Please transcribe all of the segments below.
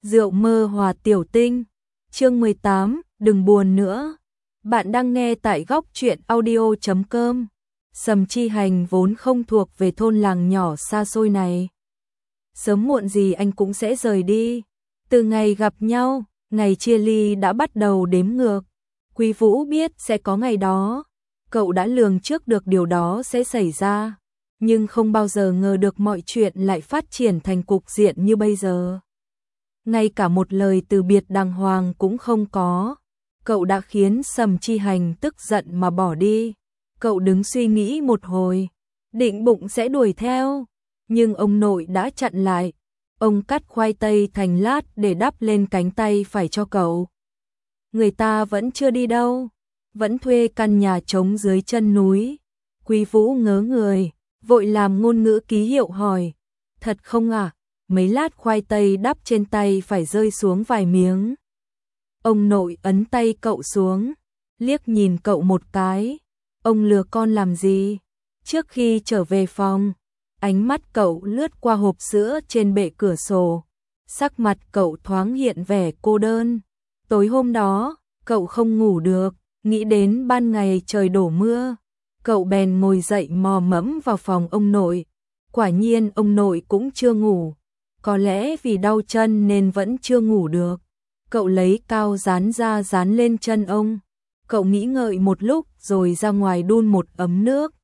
Rượu mơ hòa tiểu tinh. Chương 18, đừng buồn nữa. Bạn đang nghe tại góc truyện audio.com. Sầm Chi Hành vốn không thuộc về thôn làng nhỏ xa xôi này. Sớm muộn gì anh cũng sẽ rời đi. Từ ngày gặp nhau, ngày chia ly đã bắt đầu đếm ngược. Quý Vũ biết sẽ có ngày đó. Cậu đã lường trước được điều đó sẽ xảy ra. Nhưng không bao giờ ngờ được mọi chuyện lại phát triển thành cục diện như bây giờ. Ngay cả một lời từ biệt đàng hoàng cũng không có. Cậu đã khiến Sầm Chi Hành tức giận mà bỏ đi. Cậu đứng suy nghĩ một hồi, định bụng sẽ đuổi theo. Nhưng ông nội đã chặn lại. Ông cắt khoai tây thành lát để đắp lên cánh tay phải cho cậu. Người ta vẫn chưa đi đâu, vẫn thuê căn nhà trống dưới chân núi. Quý Vũ ngớ người, vội làm ngôn ngữ ký hiệu hỏi. Thật không à? Mấy lát khoai tây đắp trên tay phải rơi xuống vài miếng. Ông nội ấn tay cậu xuống, liếc nhìn cậu một cái. Ông lừa con làm gì? Trước khi trở về phòng, ánh mắt cậu lướt qua hộp sữa trên bệ cửa sổ. Sắc mặt cậu thoáng hiện vẻ cô đơn. Tối hôm đó, cậu không ngủ được, nghĩ đến ban ngày trời đổ mưa. Cậu bèn ngồi dậy mò mẫm vào phòng ông nội. Quả nhiên ông nội cũng chưa ngủ. Có lẽ vì đau chân nên vẫn chưa ngủ được. Cậu lấy cao dán ra dán lên chân ông. Cậu nghĩ ngợi một lúc rồi ra ngoài đun một ấm nước.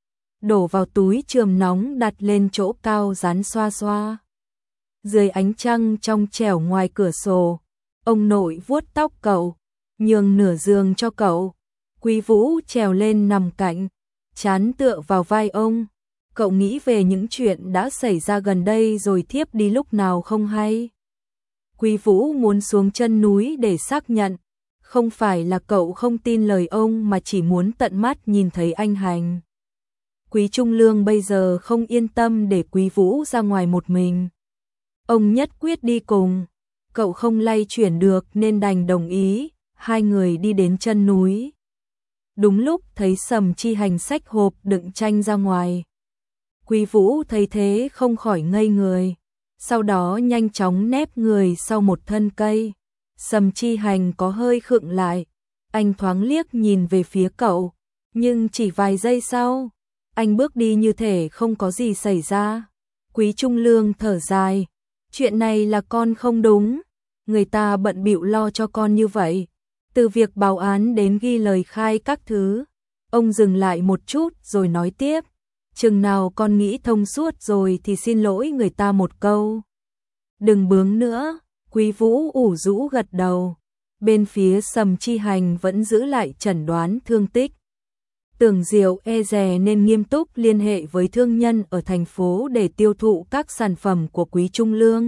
Đổ vào túi chườm nóng đặt lên chỗ cao dán xoa xoa. Dưới ánh trăng trong trẻo ngoài cửa sổ, ông nội vuốt tóc cậu, nhường nửa giường cho cậu. Quý Vũ trèo lên nằm cạnh, trán tựa vào vai ông. Cậu nghĩ về những chuyện đã xảy ra gần đây rồi thiếp đi lúc nào không hay. Quý Vũ muốn xuống chân núi để xác nhận. Không phải là cậu không tin lời ông mà chỉ muốn tận mắt nhìn thấy anh Hành. Quý Trung Lương bây giờ không yên tâm để Quý Vũ ra ngoài một mình. Ông nhất quyết đi cùng. Cậu không lay chuyển được nên đành đồng ý. Hai người đi đến chân núi. Đúng lúc thấy Sầm Chi Hành xách hộp đựng chanh ra ngoài. Quý Vũ thấy thế không khỏi ngây người. Sau đó nhanh chóng nép người sau một thân cây. Sầm Chi Hành có hơi khựng lại. Anh thoáng liếc nhìn về phía cậu. Nhưng chỉ vài giây sau, anh bước đi như thể không có gì xảy ra. Quý Trung Lương thở dài. Chuyện này là con không đúng. Người ta bận bịu lo cho con như vậy. Từ việc báo án đến ghi lời khai các thứ. Ông dừng lại một chút rồi nói tiếp. Chừng nào con nghĩ thông suốt rồi thì xin lỗi người ta một câu. Đừng bướng nữa. Quý Vũ ủ rũ gật đầu. Bên phía Sầm Chi Hành vẫn giữ lại chẩn đoán thương tích. Tưởng Diệu e dè nên nghiêm túc liên hệ với thương nhân ở thành phố để tiêu thụ các sản phẩm của Quý Trung Lương.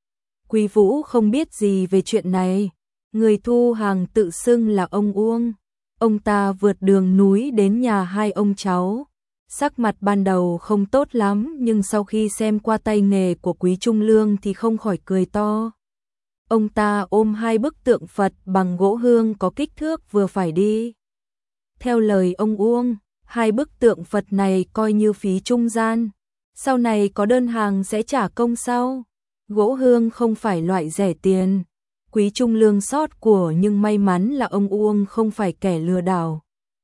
Quý Vũ không biết gì về chuyện này. Người thu hàng tự xưng là ông Uông. Ông ta vượt đường núi đến nhà hai ông cháu. Sắc mặt ban đầu không tốt lắm nhưng sau khi xem qua tay nghề của Quý Trung Lương thì không khỏi cười to. Ông ta ôm hai bức tượng Phật bằng gỗ hương có kích thước vừa phải đi. Theo lời ông Uông, hai bức tượng Phật này coi như phí trung gian. Sau này có đơn hàng sẽ trả công sau. Gỗ hương không phải loại rẻ tiền. Quý Trung Lương sót của nhưng may mắn là ông Uông không phải kẻ lừa đảo.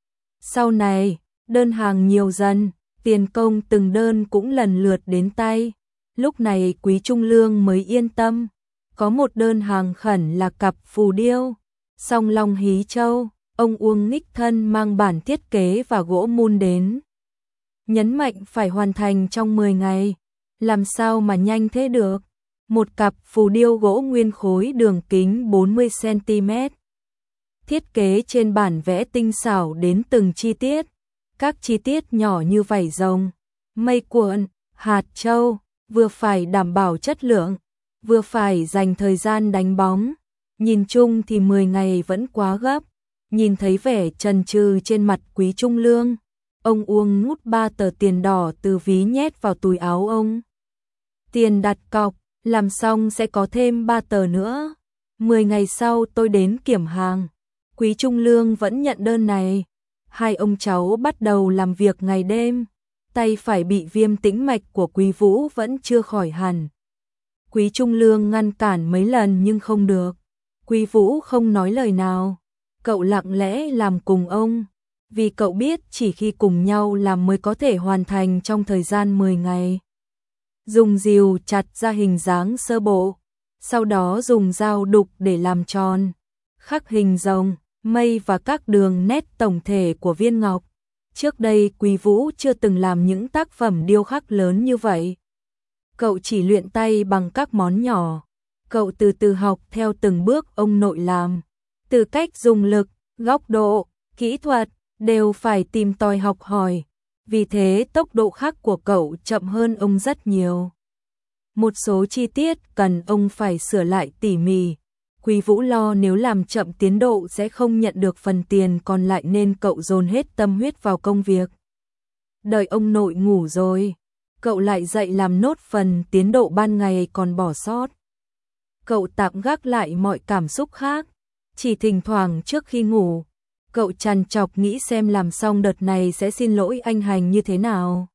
Sau này, đơn hàng nhiều dần, tiền công từng đơn cũng lần lượt đến tay. Lúc này Quý Trung Lương mới yên tâm. Có một đơn hàng khẩn là cặp phù điêu, song long hí châu. Ông Uông đích thân mang bản thiết kế và gỗ mun đến. Nhấn mạnh phải hoàn thành trong 10 ngày. Làm sao mà nhanh thế được? Một cặp phù điêu gỗ nguyên khối đường kính 40 cm. Thiết kế trên bản vẽ tinh xảo đến từng chi tiết. Các chi tiết nhỏ như vảy rồng, mây cuộn, hạt châu, vừa phải đảm bảo chất lượng, vừa phải dành thời gian đánh bóng. Nhìn chung thì 10 ngày vẫn quá gấp. Nhìn thấy vẻ chần chừ trên mặt Quý Trung Lương, ông Uông ngút 3 tờ tiền đỏ từ ví nhét vào túi áo ông. Tiền đặt cọc, làm xong sẽ có thêm 3 tờ nữa. 10 ngày sau tôi đến kiểm hàng. Quý Trung Lương vẫn nhận đơn này. Hai ông cháu bắt đầu làm việc ngày đêm. Tay phải bị viêm tĩnh mạch của Quý Vũ vẫn chưa khỏi hẳn. Quý Trung Lương ngăn cản mấy lần nhưng không được. Quý Vũ không nói lời nào. Cậu lặng lẽ làm cùng ông. Vì cậu biết chỉ khi cùng nhau làm mới có thể hoàn thành trong thời gian 10 ngày. Dùng rìu chặt ra hình dáng sơ bộ. Sau đó dùng dao đục để làm tròn. Khắc hình rồng, mây và các đường nét tổng thể của viên ngọc. Trước đây Quý Vũ chưa từng làm những tác phẩm điêu khắc lớn như vậy. Cậu chỉ luyện tay bằng các món nhỏ. Cậu từ từ học theo từng bước ông nội làm. Từ cách dùng lực, góc độ, kỹ thuật, đều phải tìm tòi học hỏi. Vì thế tốc độ khắc của cậu chậm hơn ông rất nhiều. Một số chi tiết cần ông phải sửa lại tỉ mỉ. Quý Vũ lo nếu làm chậm tiến độ sẽ không nhận được phần tiền còn lại nên cậu dồn hết tâm huyết vào công việc. Đợi ông nội ngủ rồi, cậu lại dậy làm nốt phần tiến độ ban ngày còn bỏ sót. Cậu tạm gác lại mọi cảm xúc khác, chỉ thỉnh thoảng trước khi ngủ, cậu trằn trọc nghĩ xem làm xong đợt này sẽ xin lỗi anh Hành như thế nào.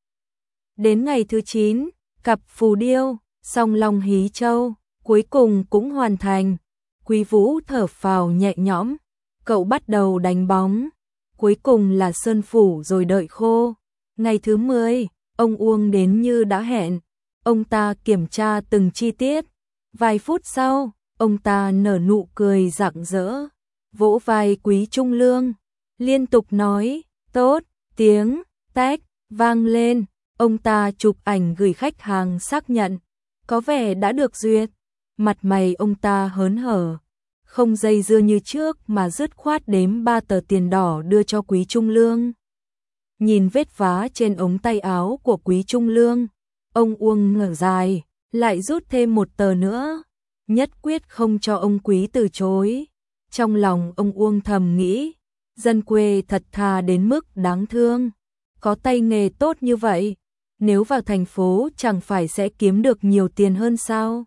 Đến ngày thứ 9, cặp phù điêu, song long hí châu, cuối cùng cũng hoàn thành. Quý Vũ thở phào nhẹ nhõm, cậu bắt đầu đánh bóng, cuối cùng là sơn phủ rồi đợi khô. Ngày thứ 10, ông Uông đến như đã hẹn, ông ta kiểm tra từng chi tiết. Vài phút sau, ông ta nở nụ cười rạng rỡ, vỗ vai Quý Trung Lương, liên tục nói, tốt, tiếng tách vang lên, ông ta chụp ảnh gửi khách hàng xác nhận, có vẻ đã được duyệt. Mặt mày ông ta hớn hở, không dây dưa như trước mà dứt khoát đếm 3 tờ tiền đỏ đưa cho Quý Trung Lương. Nhìn vết vá trên ống tay áo của Quý Trung Lương, ông Uông ngửa dài, lại rút thêm 1 tờ nữa, nhất quyết không cho ông Quý từ chối. Trong lòng ông Uông thầm nghĩ, dân quê thật thà đến mức đáng thương, có tay nghề tốt như vậy, nếu vào thành phố chẳng phải sẽ kiếm được nhiều tiền hơn sao?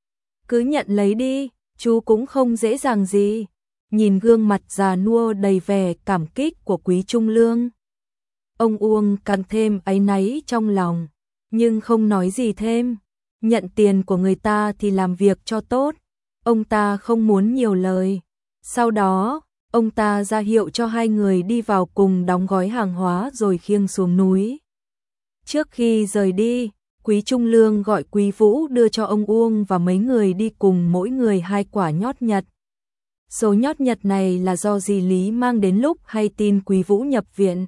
Cứ nhận lấy đi, chú cũng không dễ dàng gì. Nhìn gương mặt già nua đầy vẻ cảm kích của Quý Trung Lương, ông Uông càng thêm áy náy trong lòng, nhưng không nói gì thêm. Nhận tiền của người ta thì làm việc cho tốt, ông ta không muốn nhiều lời. Sau đó, ông ta ra hiệu cho hai người đi vào cùng đóng gói hàng hóa rồi khiêng xuống núi. Trước khi rời đi, Quý Trung Lương gọi Quý Vũ đưa cho ông Uông và mấy người đi cùng mỗi người 2 quả nhót nhật. Số nhót nhật này là do dì Lý mang đến lúc hay tin Quý Vũ nhập viện.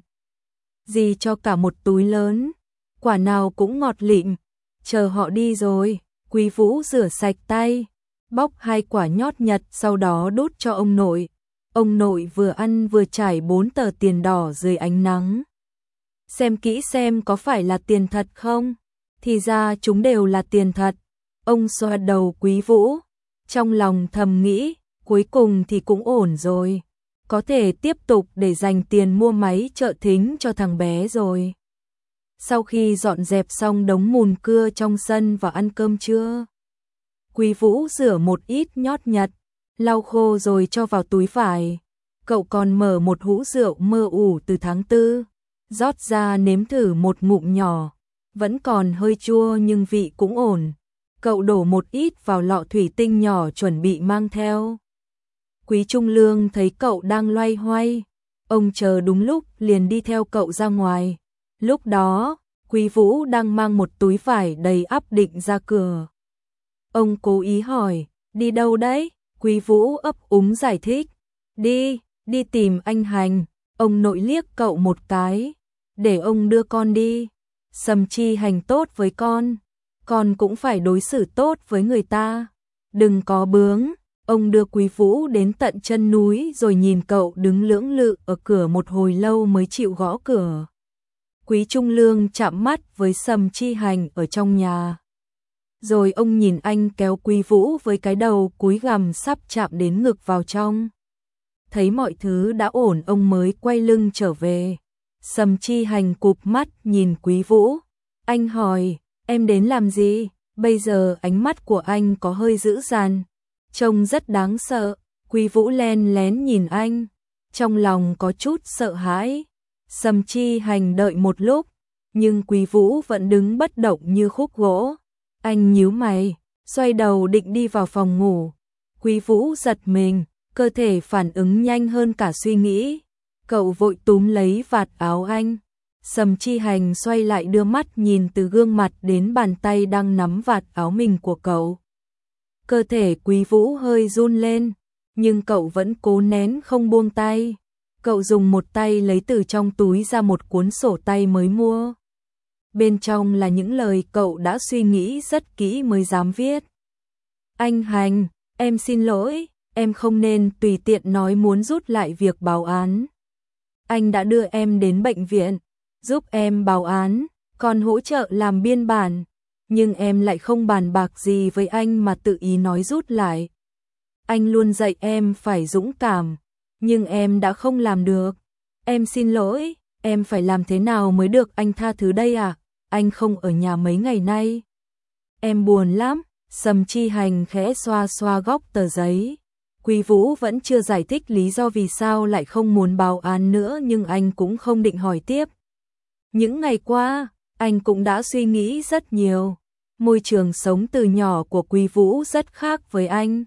Dì cho cả một túi lớn, quả nào cũng ngọt lịm. Chờ họ đi rồi, Quý Vũ rửa sạch tay, bóc 2 quả nhót nhật sau đó đút cho ông nội. Ông nội vừa ăn vừa trải 4 tờ tiền đỏ dưới ánh nắng. Xem kỹ xem có phải là tiền thật không? Thì ra chúng đều là tiền thật. Ông xoa đầu Quý Vũ, trong lòng thầm nghĩ, cuối cùng thì cũng ổn rồi. Có thể tiếp tục để dành tiền mua máy trợ thính cho thằng bé rồi. Sau khi dọn dẹp xong đống mùn cưa trong sân và ăn cơm trưa, Quý Vũ rửa một ít nhót nhật, lau khô rồi cho vào túi vải. Cậu còn mở một hũ rượu mơ ủ từ tháng 4, rót ra nếm thử một ngụm nhỏ, vẫn còn hơi chua nhưng vị cũng ổn. Cậu đổ một ít vào lọ thủy tinh nhỏ chuẩn bị mang theo. Quý Trung Lương thấy cậu đang loay hoay, ông chờ đúng lúc liền đi theo cậu ra ngoài. Lúc đó, Quý Vũ đang mang một túi vải đầy ắp định ra cửa. Ông cố ý hỏi, đi đâu đấy? Quý Vũ ấp úng giải thích, đi tìm anh Hành. Ông nội liếc cậu một cái, để ông đưa con đi. Sầm Chi Hành tốt với con cũng phải đối xử tốt với người ta. Đừng có bướng. Ông đưa Quý Vũ đến tận chân núi rồi nhìn cậu đứng lưỡng lự ở cửa một hồi lâu mới chịu gõ cửa. Quý Trung Lương chạm mắt với Sầm Chi Hành ở trong nhà. Rồi ông nhìn anh kéo Quý Vũ với cái đầu cúi gằm sắp chạm đến ngực vào trong. Thấy mọi thứ đã ổn ông mới quay lưng trở về. Sầm Chi Hành cụp mắt nhìn Quý Vũ. Anh hỏi, em đến làm gì? Bây giờ ánh mắt của anh có hơi dữ dằn, trông rất đáng sợ. Quý Vũ len lén nhìn anh, trong lòng có chút sợ hãi. Sầm Chi Hành đợi một lúc, nhưng Quý Vũ vẫn đứng bất động như khúc gỗ. Anh nhíu mày, xoay đầu định đi vào phòng ngủ. Quý Vũ giật mình, cơ thể phản ứng nhanh hơn cả suy nghĩ. Cậu vội túm lấy vạt áo anh. Sầm Chi Hành xoay lại đưa mắt nhìn từ gương mặt đến bàn tay đang nắm vạt áo mình của cậu. Cơ thể Quý Vũ hơi run lên, nhưng cậu vẫn cố nén không buông tay. Cậu dùng một tay lấy từ trong túi ra một cuốn sổ tay mới mua. Bên trong là những lời cậu đã suy nghĩ rất kỹ mới dám viết. Anh Hành, em xin lỗi, em không nên tùy tiện nói muốn rút lại việc báo án. Anh đã đưa em đến bệnh viện, giúp em báo án, còn hỗ trợ làm biên bản, nhưng em lại không bàn bạc gì với anh mà tự ý nói rút lại. Anh luôn dạy em phải dũng cảm, nhưng em đã không làm được. Em xin lỗi, em phải làm thế nào mới được anh tha thứ đây à? Anh không ở nhà mấy ngày nay. Em buồn lắm. Sầm Chi Hành khẽ xoa xoa góc tờ giấy. Quý Vũ vẫn chưa giải thích lý do vì sao lại không muốn báo án nữa, nhưng anh cũng không định hỏi tiếp. Những ngày qua, anh cũng đã suy nghĩ rất nhiều. Môi trường sống từ nhỏ của Quý Vũ rất khác với anh.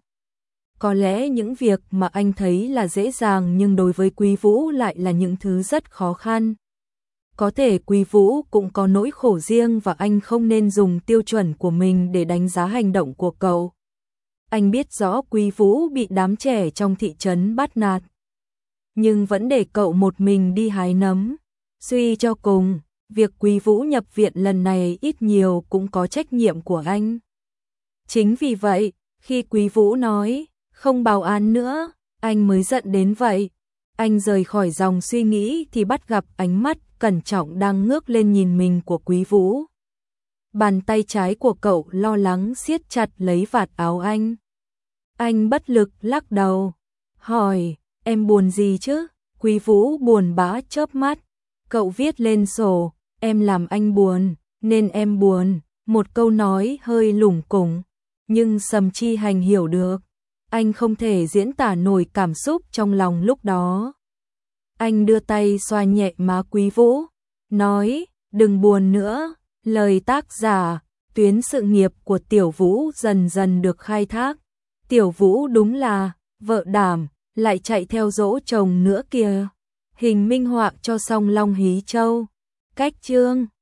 Có lẽ những việc mà anh thấy là dễ dàng nhưng đối với Quý Vũ lại là những thứ rất khó khăn. Có thể Quý Vũ cũng có nỗi khổ riêng và anh không nên dùng tiêu chuẩn của mình để đánh giá hành động của cậu. Anh biết rõ Quý Vũ bị đám trẻ trong thị trấn bắt nạt, nhưng vẫn để cậu một mình đi hái nấm. Suy cho cùng, việc Quý Vũ nhập viện lần này ít nhiều cũng có trách nhiệm của anh. Chính vì vậy, khi Quý Vũ nói không báo án nữa, anh mới giận đến vậy. Anh rời khỏi dòng suy nghĩ thì bắt gặp ánh mắt cẩn trọng đang ngước lên nhìn mình của Quý Vũ. Bàn tay trái của cậu lo lắng siết chặt lấy vạt áo anh. Anh bất lực lắc đầu, hỏi, em buồn gì chứ? Quý Vũ buồn bã chớp mắt. Cậu viết lên sổ, em làm anh buồn, nên em buồn. Một câu nói hơi lủng củng, nhưng Sầm Chi Hành hiểu được. Anh không thể diễn tả nổi cảm xúc trong lòng lúc đó. Anh đưa tay xoa nhẹ má Quý Vũ, nói, đừng buồn nữa. Lời tác giả, tuyến sự nghiệp của Tiểu Vũ dần dần được khai thác. Tiểu Vũ đúng là vợ đảm, lại chạy theo dỗ chồng nữa kìa. Hình minh họa cho Song Long Hí Châu. Cách chương